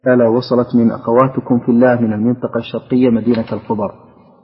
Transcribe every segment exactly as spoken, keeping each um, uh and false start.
رسالة وصلت من أخواتكم في الله من المنطقة الشرقية مدينة الخبر.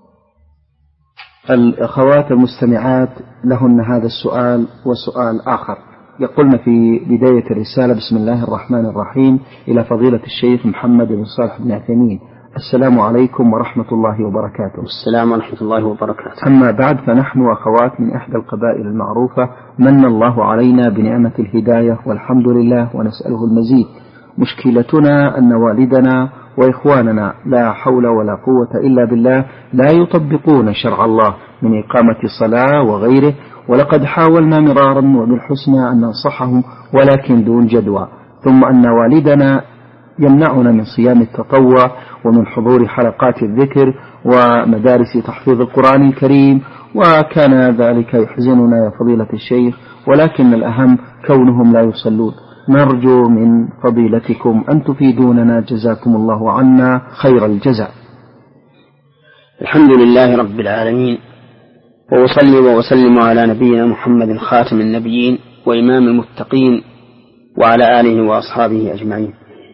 الأخوات المستمعات لهن هذا السؤال وسؤال آخر. يقولن في بداية الرسالة: بسم الله الرحمن الرحيم، إلى فضيلة الشيخ محمد بن صالح بن عثيمين، السلام عليكم ورحمة الله وبركاته. السلام ورحمة الله وبركاته. أما بعد، فنحن أخوات من إحدى القبائل المعروفة من الله علينا بنعمة الهداية والحمد لله ونسأله المزيد. مشكلتنا أن والدنا وإخواننا لا حول ولا قوة إلا بالله لا يطبقون شرع الله من إقامة الصلاة وغيره، ولقد حاولنا مرارا وبالحسنى أن ننصحهم ولكن دون جدوى. ثم أن والدنا يمنعنا من صيام التطوع ومن حضور حلقات الذكر ومدارس تحفيظ القرآن الكريم، وكان ذلك يحزننا يا فضيلة الشيخ، ولكن الأهم كونهم لا يصلون. نرجو من فضيلتكم أن تفيدوننا، جزاكم الله عنا خير الجزاء. الحمد لله رب العالمين، وأصلي وأسلم على نبينا محمد خاتم النبيين وإمام المتقين وعلى آله وأصحابه أجمعين.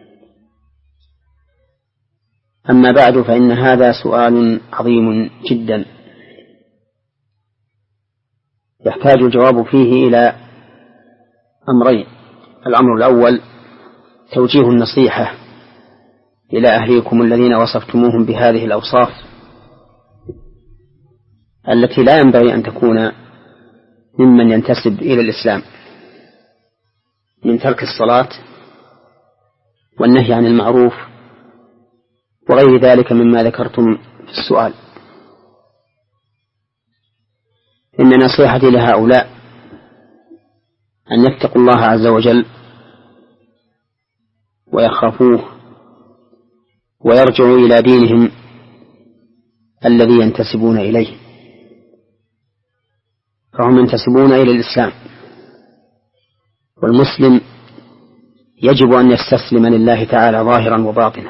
أما بعد، فإن هذا سؤال عظيم جدا يحتاج الجواب فيه إلى أمرين. الأمر الأول توجيه النصيحة إلى أهليكم الذين وصفتموهم بهذه الأوصاف التي لا ينبغي أن تكون ممن ينتسب إلى الإسلام، من ترك الصلاة والنهي عن المعروف وغير ذلك مما ذكرتم في السؤال. إن نصيحتي لهؤلاء أن يتقوا الله عز وجل ويخافوه ويرجعوا إلى دينهم الذي ينتسبون إليه، فهم ينتسبون إلى الإسلام، والمسلم يجب أن يستسلم لله تعالى ظاهرا وباطنا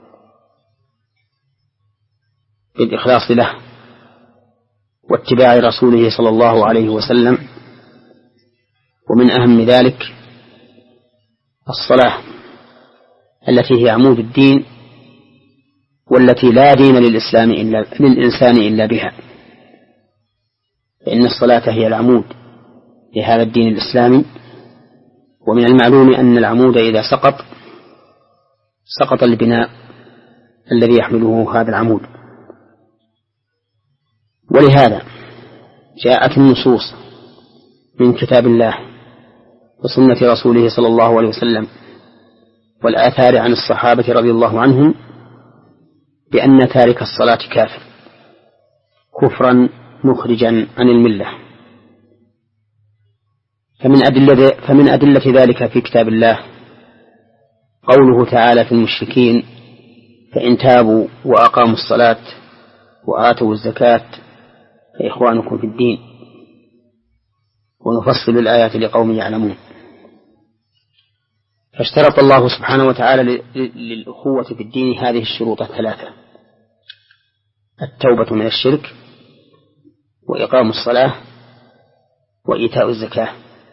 بالإخلاص له واتباع رسوله صلى الله عليه وسلم. ومن أهم ذلك الصلاة التي هي عمود الدين، والتي لا دين للإسلام إلا للإنسان إلا بها، فإن الصلاة هي العمود لهذا الدين الإسلامي. ومن المعلوم أن العمود إذا سقط سقط البناء الذي يحمله هذا العمود. ولهذا جاءت النصوص من كتاب الله وسنة رسوله صلى الله عليه وسلم والآثار عن الصحابة رضي الله عنهم بأن تارك الصلاة كافر كفرا مخرجا عن الملة. فمن أدلة, فمن أدلة ذلك في كتاب الله قوله تعالى في المشركين: فإن تابوا وأقاموا الصلاة وآتوا الزكاة فإخوانكم في الدين. ونفصل الآيات لقوم يعلمون. فاشترط الله سبحانه وتعالى للأخوة في الدين هذه الشروط الثلاثة: التوبة من الشرك، وإقام الصلاة، وإيتاء الزكاة.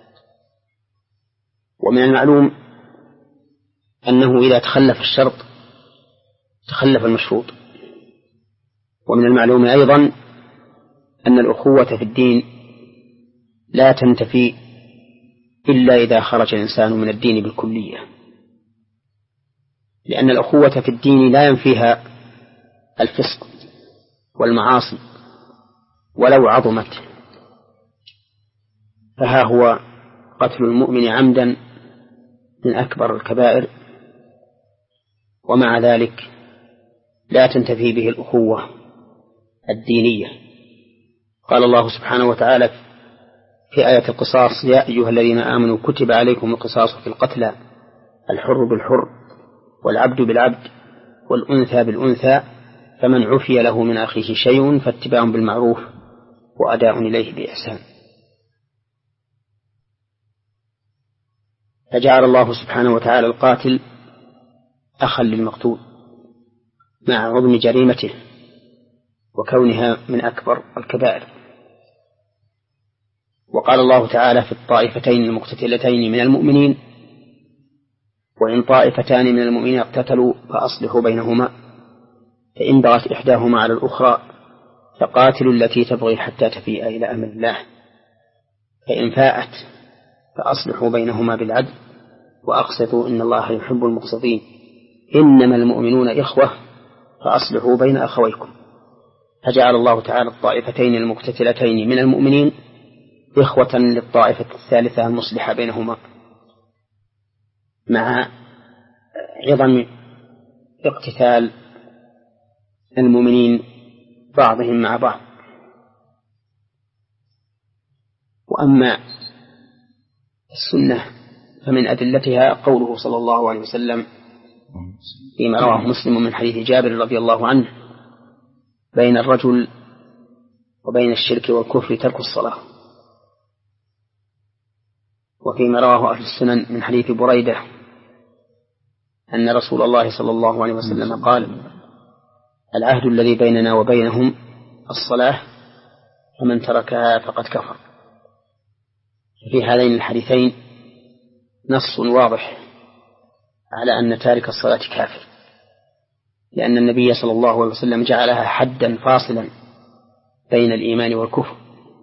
ومن المعلوم أنه إذا تخلف الشرط تخلف المشروط. ومن المعلوم أيضا أن الأخوة في الدين لا تنتفي إلا إذا خرج الإنسان من الدين بالكلية، لأن الأخوة في الدين لا ينفيها الفسق والمعاصي ولو عظمت. فها هو قتل المؤمن عمدا من أكبر الكبائر، ومع ذلك لا تنتفي به الأخوة الدينية. قال الله سبحانه وتعالى في آية القصاص: يا أيها الذين آمنوا كتب عليكم القصاص في القتلى، الحر بالحر والعبد بالعبد والأنثى بالأنثى، فمن عفي له من أخيه شيء فاتباع بالمعروف وأداء إليه بإحسان. فجعل الله سبحانه وتعالى القاتل أخا للمقتول مع عظم جريمته وكونها من أكبر الكبائر. وقال الله تعالى في الطائفتين المقتتلتين من المؤمنين: وإن طائفتان من المؤمنين اقتتلوا فأصلحوا بينهما فإن بغت إحداهما على الأخرى فقاتلوا التي تبغي حتى تفيء إلى أمر الله فإن فاءت فأصلحوا بينهما بالعدل وأقسطوا إن الله يحب المقسطين إنما المؤمنون إخوة فأصلحوا بين أخويكم. فجعل الله تعالى الطائفتين المقتتلتين من المؤمنين إخوة للطائفة الثالثة المصلحة بينهما مع عظم اقتتال المؤمنين بعضهم مع بعض. وأما السنة فمن أدلتها قوله صلى الله عليه وسلم فيما رواه مسلم من حديث جابر رضي الله عنه بين الرجل وبين الشرك والكفر ترك الصلاة. وفيما رواه أهل السنن من حديث بريدة أن رسول الله صلى الله عليه وسلم قال العهد الذي بيننا وبينهم الصلاة فمن تركها فقد كفر. في هذين الحديثين نص واضح على أن تارك الصلاة كافر لأن النبي صلى الله عليه وسلم جعلها حدا فاصلا بين الإيمان والكفر.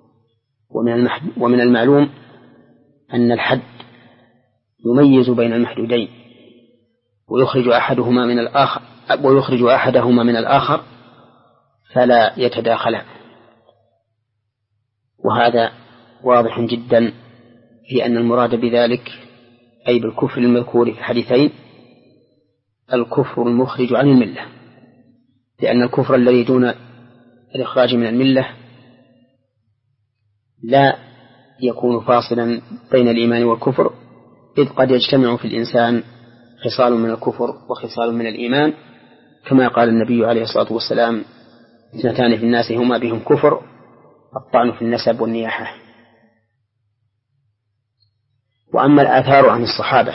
ومن المعلوم أن الحد يميز بين المحدودين ويخرج أحدهما من الآخر ويخرج أحدهما من الآخر فلا يتداخلا. وهذا واضح جدا في أن المراد بذلك أي بالكفر المذكور في الحديثين الكفر المخرج عن الملة لأن الكفر الذي دون الإخراج من الملة لا يكون فاصلا بين الإيمان والكفر إذ قد يجتمع في الإنسان خصال من الكفر وخصال من الإيمان كما قال النبي عليه الصلاة والسلام اثنتان في الناس هما بهم كفر الطعن في النسب والنياحة. وأما الآثار عن الصحابة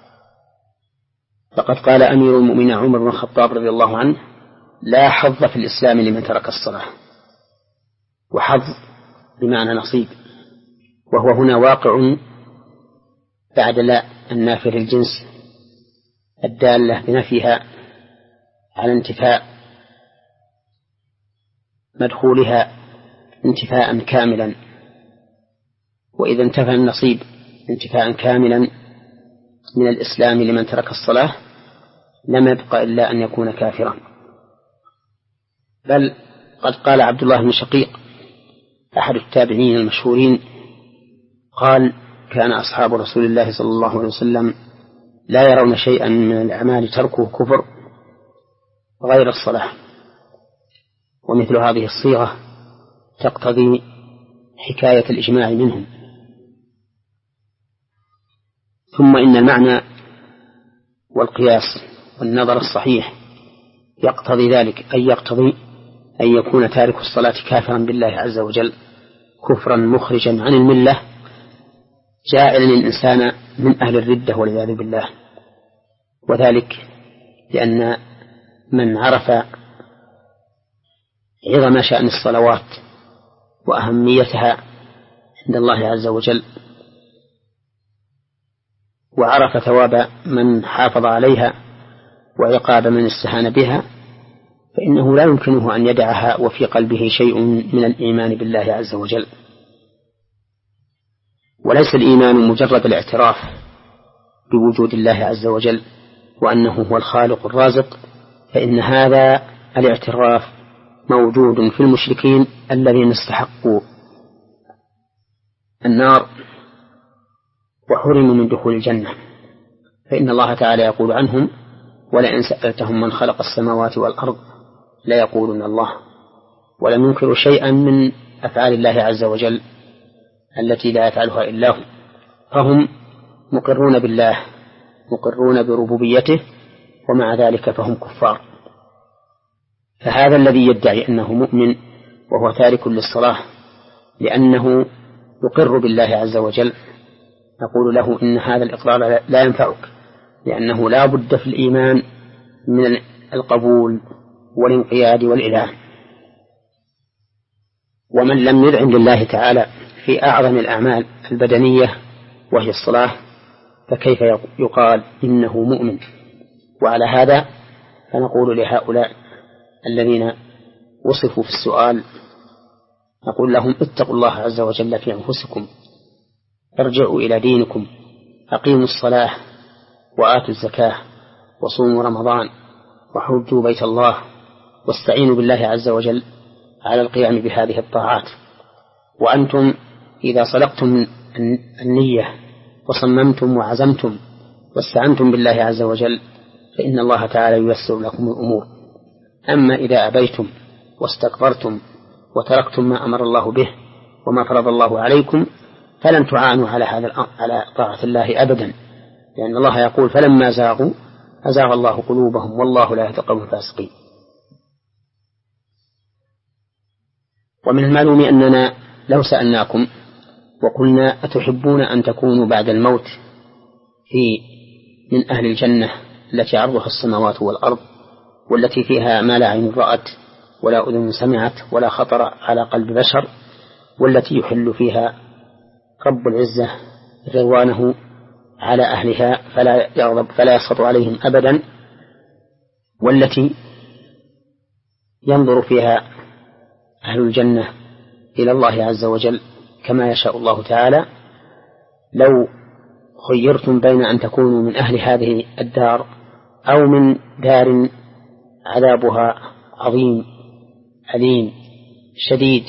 فقد قال أمير المؤمنين عمر بن الخطاب رضي الله عنه لا حظ في الإسلام لمن ترك الصلاة. وحظ بمعنى نصيب وهو هنا واقع بعد لا النافي للجنس الدالة بنفيها على انتفاء مدخولها انتفاء كاملا. وإذا انتفى النصيب انتفاء كاملا من الإسلام لمن ترك الصلاة لم يبقى إلا أن يكون كافرا. بل قد قال عبد الله بن شقيق أحد التابعين المشهورين قال كان أصحاب رسول الله صلى الله عليه وسلم لا يرون شيئا من الأعمال تركه كفر غير الصلاة. ومثل هذه الصيغة تقتضي حكاية الإجماع منهم. ثم إن المعنى والقياس والنظر الصحيح يقتضي ذلك أي يقتضي أن يكون تارك الصلاة كافرا بالله عز وجل كفرا مخرجا عن الملة جاعلا الإنسان من أهل الردة والعياذ بالله. وذلك لأن من عرف عظم شأن الصلوات وأهميتها عند الله عز وجل وعرف ثواب من حافظ عليها وعقاب من استهان بها فإنه لا يمكنه أن يدعها وفي قلبه شيء من الإيمان بالله عز وجل. وليس الإيمان مجرد الاعتراف بوجود الله عز وجل وأنه هو الخالق الرازق، فإن هذا الاعتراف موجود في المشركين الذين استحقوا النار وحرموا من دخول الجنة. فإن الله تعالى يقول عنهم ولئن سألتهم من خلق السماوات والأرض لا يقولون الله، ولم ينكروا شيئا من أفعال الله عز وجل التي لا يفعلها إلا هو، فهم مقرون بالله مقرون بربوبيته ومع ذلك فهم كفار. فهذا الذي يدعي أنه مؤمن وهو تارك للصلاة لأنه يقر بالله عز وجل نقول له إن هذا الإقرار لا ينفعك، لأنه لا بد في الإيمان من القبول والانقياد والإله. ومن لم يذعن لله تعالى في أعظم الأعمال البدنية وهي الصلاة فكيف يقال إنه مؤمن؟ وعلى هذا فنقول لهؤلاء الذين وصفوا في السؤال، نقول لهم اتقوا الله عز وجل في أنفسكم، ارجعوا إلى دينكم، أقيموا الصلاة وآتوا الزكاة وصوموا رمضان وحجوا بيت الله، واستعينوا بالله عز وجل على القيام بهذه الطاعات. وأنتم إذا صدقتم النية وصممتم وعزمتم واستعنتم بالله عز وجل فإن الله تعالى ييسر لكم الأمور. أما إذا أبيتم واستكبرتم وتركتم ما أمر الله به وما فرض الله عليكم فلن تعانوا على هذا على طاعة الله أبدا، لأن الله يقول فلما زاغوا أزاغ الله قلوبهم والله لا يهدي القوم الفاسقين. ومن المعلوم أننا لو سألناكم وقلنا أتحبون أن تكونوا بعد الموت في من أهل الجنة التي عرضها السماوات والأرض، والتي فيها ما لا عين رأت ولا أذن سمعت ولا خطر على قلب بشر، والتي يحل فيها رب العزة رضوانه على أهلها فلا يغضب فلا يسخط عليهم أبدا، والتي ينظر فيها أهل الجنة إلى الله عز وجل كما يشاء الله تعالى، لو خيرتم بين أن تكونوا من أهل هذه الدار أو من دار عذابها عظيم أليم شديد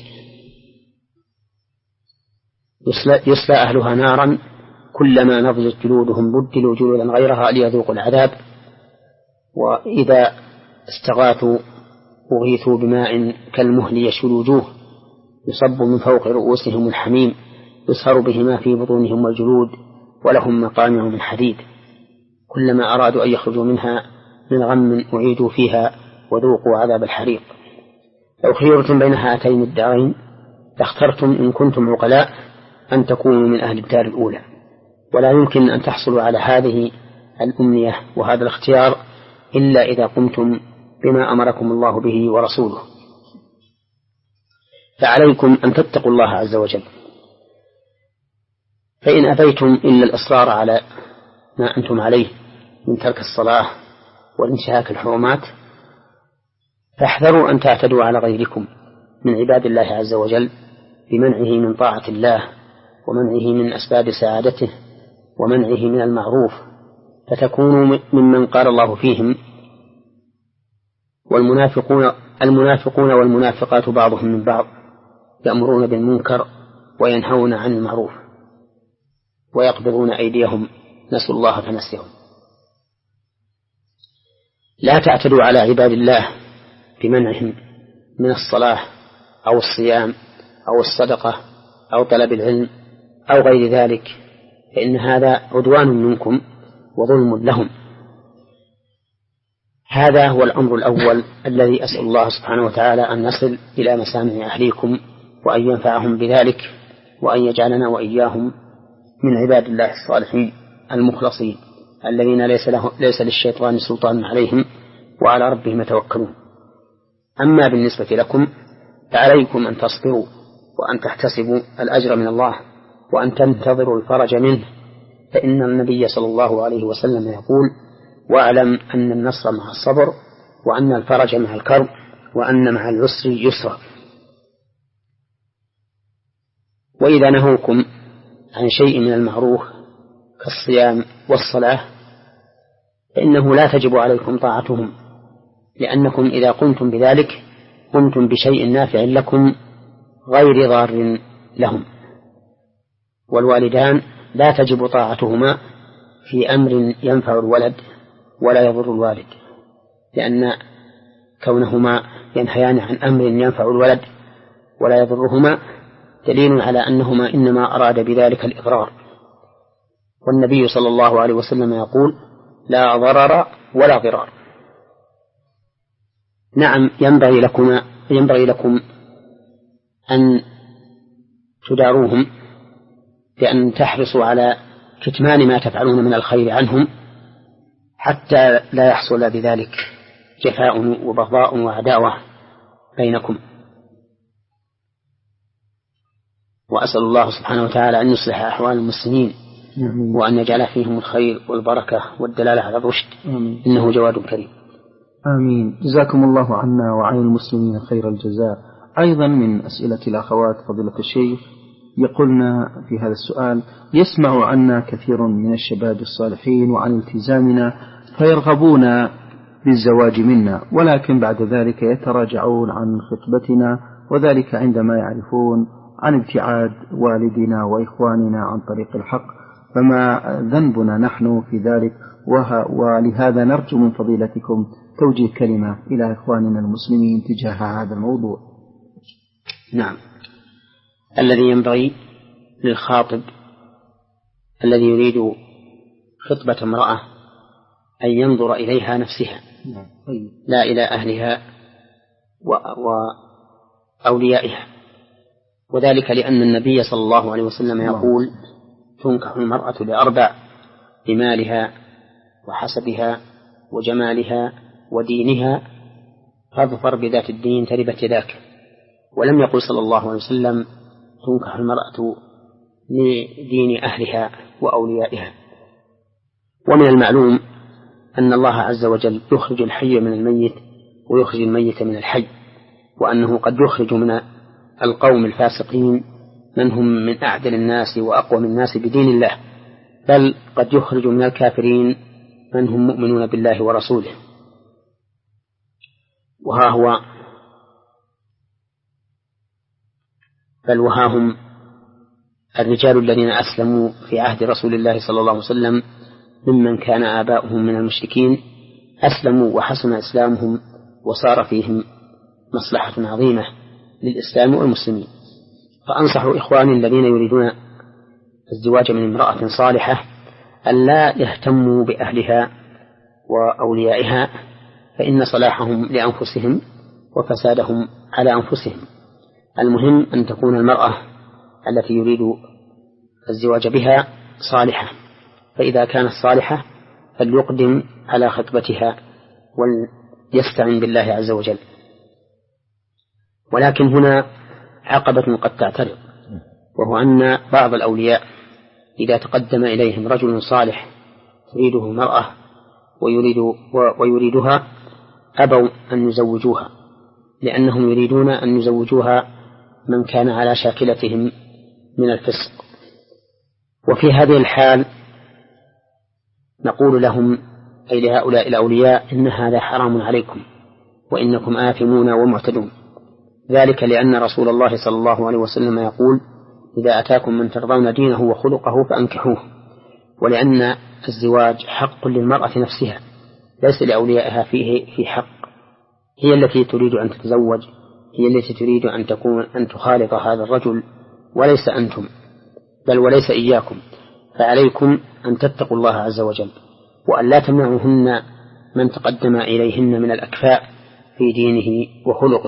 يصلى أهلها نارا كلما نضجت جلودهم بدلوا جلودا غيرها ليذوقوا العذاب، وإذا استغاثوا أغيثوا بماء كالمهل يشوي الوجوه يصب من فوق رؤوسهم الحميم يصهر بهما في بطونهم والجلود ولهم مقامع من حديد، كلما أرادوا أن يخرجوا منها من غم أعيدوا فيها وذوقوا عذاب الحريق. لو خيرتم بين هاتين الدارين لاخترتم إن كنتم عقلاء أن تكونوا من أهل الدار الأولى، ولا يمكن أن تحصلوا على هذه الأمنية وهذا الاختيار إلا إذا قمتم بما أمركم الله به ورسوله. فعليكم أن تتقوا الله عز وجل، فإن أبيتم إلا الإصرار على ما أنتم عليه من ترك الصلاة وانتهاك الحرمات فاحذروا أن تعتدوا على غيركم من عباد الله عز وجل بمنعه من طاعة الله ومنعه من أسباب سعادته ومنعه من المعروف، فتكونوا ممن قال الله فيهم والمنافقون المنافقون والمنافقات بعضهم من بعض يأمرون بالمنكر وينهون عن المعروف ويقبضون أيديهم نسوا الله فنسيهم. لا تعتدوا على عباد الله بمنعهم من الصلاة أو الصيام أو الصدقة أو طلب العلم أو غير ذلك، فإن هذا عدوان منكم وظلم لهم. هذا هو الأمر الأول الذي أسأل الله سبحانه وتعالى أن نصل إلى مسامع أهليكم وأن ينفعهم بذلك وأن يجعلنا وإياهم من عباد الله الصالحين المخلصين الذين ليس, له ليس للشيطان سلطان عليهم وعلى ربهم يتوكلون. أما بالنسبة لكم فعليكم أن تصبروا وأن تحتسبوا الأجر من الله وأن تنتظروا الفرج منه، فإن النبي صلى الله عليه وسلم يقول واعلم أن النصر مع الصبر وأن الفرج مع الكرب وأن مع العسر يسرا. وإذا نهوكم عن شيء من المعروف كالصيام والصلاة فإنه لا تجب عليكم طاعتهم، لأنكم إذا قمتم بذلك قمتم بشيء نافع لكم غير ضار لهم. والوالدان لا تجب طاعتهما في أمر ينفع الولد ولا يضر الوالد، لأن كونهما ينهيان عن أمر ينفع الولد ولا يضرهما دليل على أنهما إنما أراد بذلك الإضرار. والنبي صلى الله عليه وسلم يقول لا ضرر ولا ضرار. نعم ينبغي لكم, ينبغي لكم أن تداروهم بأن تحرصوا على كتمان ما تفعلون من الخير عنهم حتى لا يحصل بذلك جفاء وبغضاء وعداوة بينكم. وأسأل الله سبحانه وتعالى أن يصلح أحوال المسلمين وأن يجعل فيهم الخير والبركة والدلالة على الرشد، إنه جواد كريم. آمين. جزاكم الله عنا وعن المسلمين خير الجزاء. أيضا من أسئلة الأخوات فضيلة الشيخ يقولنا في هذا السؤال: يسمع عنا كثير من الشباب الصالحين وعن التزامنا فيرغبون بالزواج منا، ولكن بعد ذلك يتراجعون عن خطبتنا، وذلك عندما يعرفون عن ابتعاد والدنا وإخواننا عن طريق الحق، فما ذنبنا نحن في ذلك؟ ولهذا نرجو من فضيلتكم توجيه كلمة إلى إخواننا المسلمين تجاه هذا الموضوع. نعم، الذي ينبغي للخاطب الذي يريد خطبة امرأة أن ينظر إليها نفسها، لا إلى أهلها وأوليائها، وذلك لأن النبي صلى الله عليه وسلم يقول: تنكح المرأة لأربع: بمالها وحسبها وجمالها ودينها، فاظفر بذات الدين تربت يداك. ولم يقل صلى الله عليه وسلم: تنكح المرأة لدين أهلها وأوليائها. ومن المعلوم أن الله عز وجل يخرج الحي من الميت ويخرج الميت من الحي، وأنه قد يخرج من القوم الفاسقين من هم من أعدل الناس وأقوم الناس بدين الله، بل قد يخرج من الكافرين من هم مؤمنون بالله ورسوله. وها هو بل وها هم الرجال الذين أسلموا في عهد رسول الله صلى الله عليه وسلم ممن كان آباؤهم من المشركين، أسلموا وحسن إسلامهم وصار فيهم مصلحة عظيمة للإسلام والمسلمين. فأنصح إخواني الذين يريدون الزواج من امرأة صالحة أن لا يهتموا بأهلها وأوليائها، فإن صلاحهم لأنفسهم وفسادهم على أنفسهم. المهم أن تكون المرأة التي يريد الزواج بها صالحة، فإذا كانت صالحة فليقدم على خطبتها وليستعن بالله عز وجل. ولكن هنا عقبة قد تعترض، وهو أن بعض الأولياء إذا تقدم إليهم رجل صالح تريده المرأة ويريد ويريدها أبوا أن يزوجوها، لأنهم يريدون أن يزوجوها من كان على شاكلتهم من الفسق. وفي هذه الحال نقول لهم، أي لهؤلاء الأولياء: إن هذا حرام عليكم وإنكم آثمون ومعتدون، ذلك لأن رسول الله صلى الله عليه وسلم يقول: إذا أتاكم من ترضون دينه وخلقه فأنكحوه. ولأن الزواج حق للمرأة نفسها، ليس لأوليائها فيه في حق. هي التي تريد أن تتزوج، هي التي تريد أن تكون أن تخالط هذا الرجل، وليس أنتم، بل وليس إياكم. فعليكم أن تتقوا الله عز وجل، وأن لا تمنعوهن من تقدم إليهن من الأكفاء في دينه وخلقه.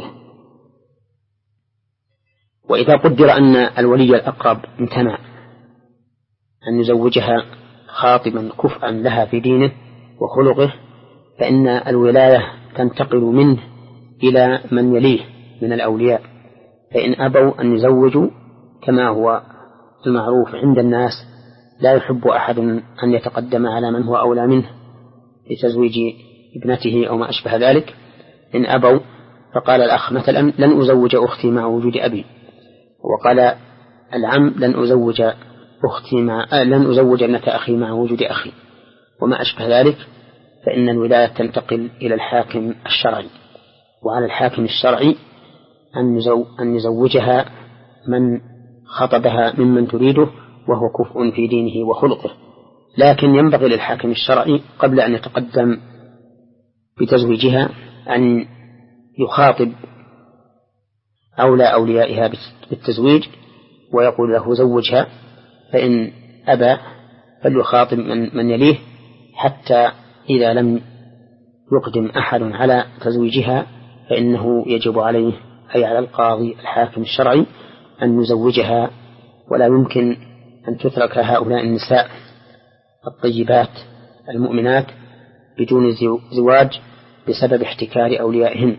وإذا قدر أن الولي الأقرب امتنع أن يزوجها خاطبا كفءا لها في دينه وخلقه، فإن الولاية تنتقل منه إلى من يليه من الأولياء، فإن أبوا أن يزوجوا كما هو المعروف عند الناس، لا يحب أحد أن يتقدم على من هو أولى منه لتزويج ابنته أو ما أشبه ذلك. إن أبوا فقال الأخ مثلا: لن أزوج أختي مع وجود أبي، وقال العم: لن أزوج أختي مع آه لن أزوج ابنة أخي مع وجود أخي، وما أشبه ذلك، فإن الولاية تنتقل إلى الحاكم الشرعي، وعلى الحاكم الشرعي أن يزو أن يزوجها من خطبها ممن تريده وهو كفء في دينه وخلقه. لكن ينبغي للحاكم الشرعي قبل أن يتقدم بتزويجها أن يخاطب أولى أوليائها بالتزويج ويقول له: زوجها. فإن أبى فليخاطب من, من يليه، حتى إذا لم يقدم أحد على تزويجها فإنه يجب عليه، أي على القاضي الحاكم الشرعي، أن يزوجها. ولا يمكن أن تترك هؤلاء النساء الطيبات المؤمنات بدون زواج بسبب احتكار أوليائهن.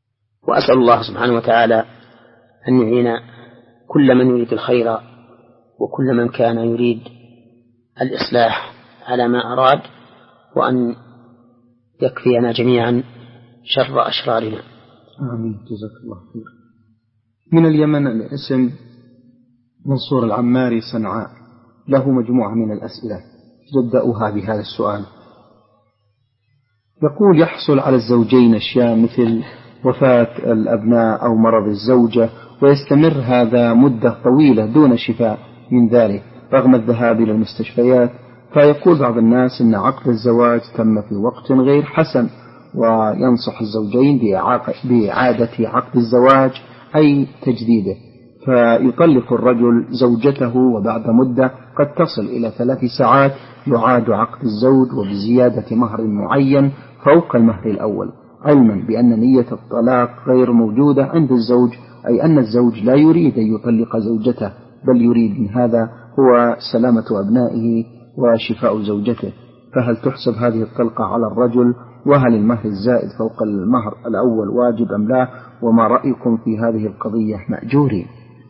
وأسأل الله سبحانه وتعالى أن يعين كل من يريد الخير وكل من كان يريد الإصلاح على ما أراد، وأن يكفينا جميعا شر أشرارنا. آمين. جزاك الله خير. من اليمن الاسم منصور العماري صنعاء، له مجموعة من الأسئلة يبدأها بهذا السؤال. يقول: يحصل على الزوجين أشياء مثل وفاة الأبناء أو مرض الزوجة، ويستمر هذا مدة طويلة دون شفاء من ذلك رغم الذهاب إلى المستشفيات. فيقول بعض الناس إن عقد الزواج تم في وقت غير حسن، وينصح الزوجين بإعادة عقد الزواج أي تجديده. فيطلق الرجل زوجته، وبعد مدة قد تصل إلى ثلاث ساعات يعاد عقد الزوج وبزيادة مهر معين فوق المهر الأول، علما بأن نية الطلاق غير موجودة عند الزوج، أي أن الزوج لا يريد أن يطلق زوجته، بل يريد من هذا هو سلامة أبنائه وشفاء زوجته. فهل تحسب هذه الطلقة على الرجل؟ وهل المهر الزائد فوق المهر الأول واجب أم لا؟ وما رأيكم في هذه القضية مأجورين؟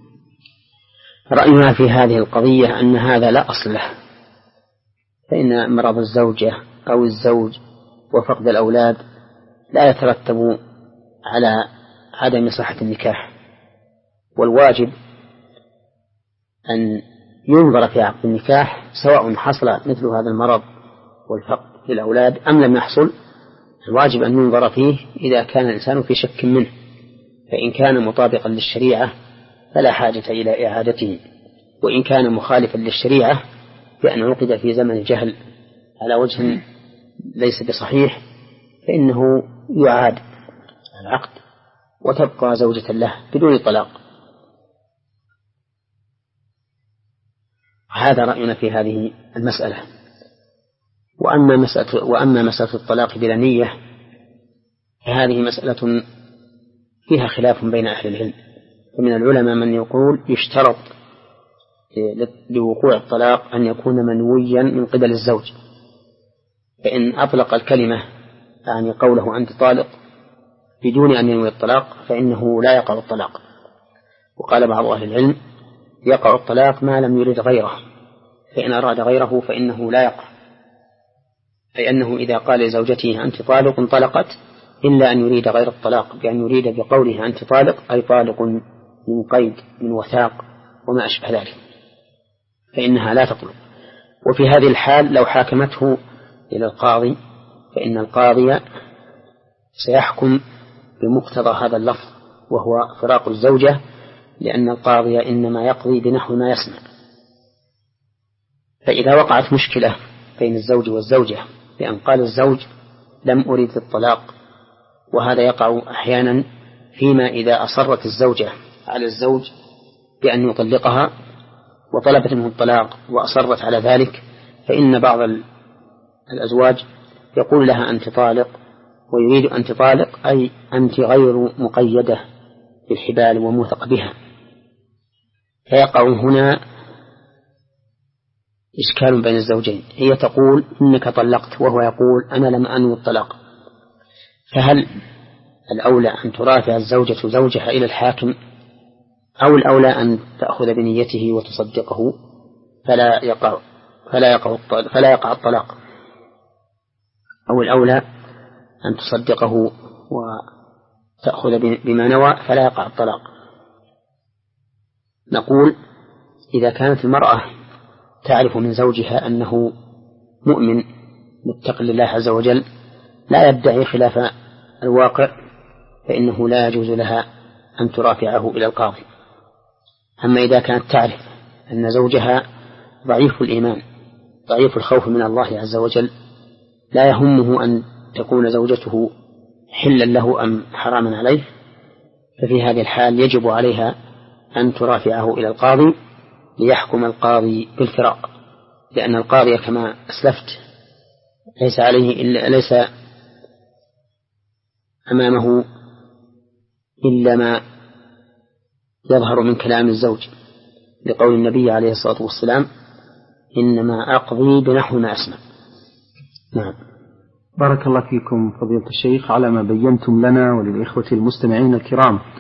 رأينا في هذه القضية أن هذا لا أصل له، فإن مرض الزوجة أو الزوج وفقد الأولاد لا يترتب على عدم صحة النكاح، والواجب أن ينظر في عقد النكاح سواء حصل مثل هذا المرض والفقد للأولاد أم لم يحصل. الواجب أن ينظر فيه إذا كان الإنسان في شك منه، فإن كان مطابقا للشريعة فلا حاجة إلى إعادته، وإن كان مخالفا للشريعة بأن عقد في زمن الجهل على وجه ليس بصحيح فإنه يعاد العقد وتبقى زوجة له بدون طلاق. هذا رأينا في هذه المسألة. وأما مسألة, وأما مسألة الطلاق بلا نية فهذه مسألة فيها خلاف بين أهل العلم، ومن العلماء من يقول يشترط لوقوع الطلاق أن يكون منويا من قبل الزوج، فإن أطلق الكلمة يعني قوله أنت طالق بدون أن ينوي الطلاق فإنه لا يقع الطلاق. وقال بعض أهل العلم يقع الطلاق ما لم يرد غيره، فإن أراد غيره فإنه لا يقع، أي أنه إذا قال لزوجته أنت طالق انطلقت، إلا أن يريد غير الطلاق، بأن يريد بقوله أنت طالق أي طالق من قيد من وثاق وما أشبه ذلك، فإنها لا تطلق. وفي هذه الحال لو حاكمته إلى القاضي فإن القاضي سيحكم بمقتضى هذا اللفظ وهو فراق الزوجة، لأن القاضي إنما يقضي بنحو ما يسمع. فإذا وقعت مشكلة بين الزوج والزوجة بأن قال الزوج لم أريد الطلاق، وهذا يقع أحيانا فيما إذا أصرت الزوجة على الزوج بأن يطلقها وطلبت منه الطلاق وأصرت على ذلك، فإن بعض الأزواج يقول لها أنت طالق ويريد أن تطالق أي أنت غير مقيدة بالحبال وموثق بها، فيقع هنا إشكال بين الزوجين. هي تقول إنك طلقت وهو يقول أنا لم أنوي الطلاق، فهل الأولى أن ترافع الزوجة زوجها إلى الحاكم، أو الأولى أن تأخذ بنيته وتصدقه فلا يقع فلا يقع فلا يقع الطلاق، أو الأولى أن تصدقه وتأخذ بما نوى فلا يقع الطلاق؟ نقول إذا كانت المرأة تعرف من زوجها أنه مؤمن متق لله عز وجل لا يدعي خلاف الواقع فإنه لا يجوز لها أن ترافعه إلى القاضي. أما إذا كانت تعرف أن زوجها ضعيف الإيمان ضعيف الخوف من الله عز وجل لا يهمه أن تكون زوجته حلا له أم حراما عليه، ففي هذه الحال يجب عليها أن ترافعه إلى القاضي ليحكم القاضي بالفراق، لأن القاضي كما أسلفت ليس عليه إلا ليس أمامه إلا ما يظهر من كلام الزوج، لقول النبي عليه الصلاة والسلام إنما أقضي بنحو ما أسمع. نعم. بارك الله فيكم فضيلة الشيخ على ما بينتم لنا وللإخوة المستمعين الكرام.